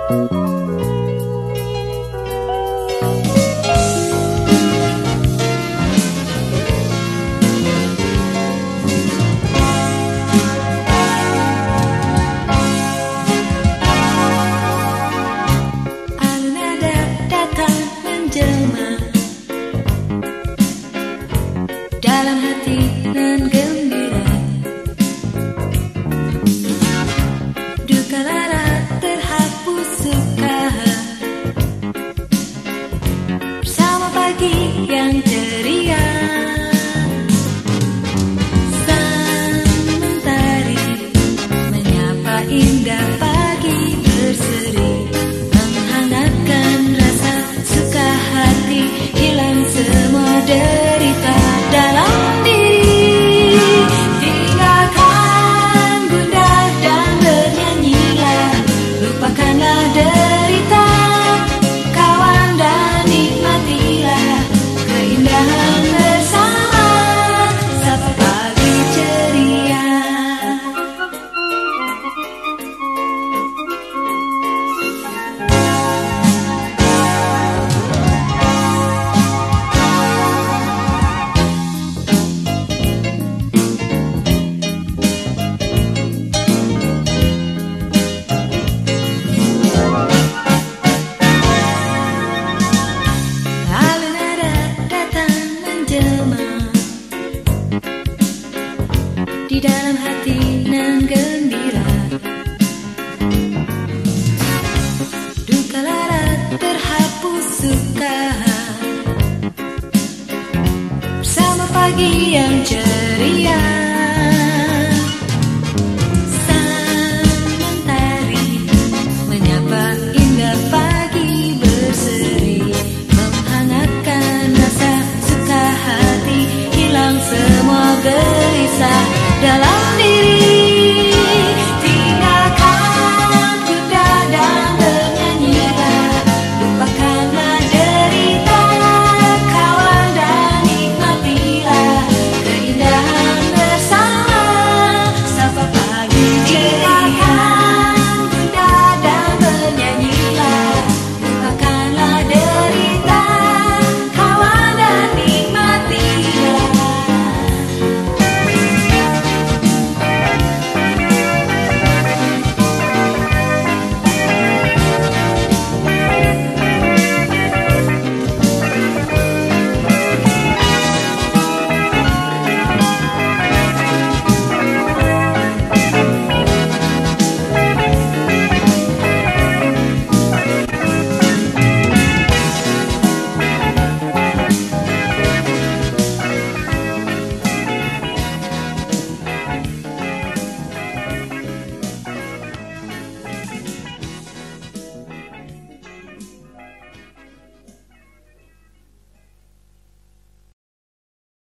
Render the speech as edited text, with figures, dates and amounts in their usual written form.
Dalam hati nan gembira, duka lara terhapus suka, bersama pagi yang ceria. Sang mentari menyapa indah pagi berseri, menghangatkan rasa suka hati, hilang semua derita dalam diri. Tinggalkan gundah dan bernyanyilah, lupakanlah derita kawan dan nikmatilah keindahan bersama, sapa pagi ceria. Di dalam hati nan gembira, duka lara terhapus suka, bersama pagi yang cerah.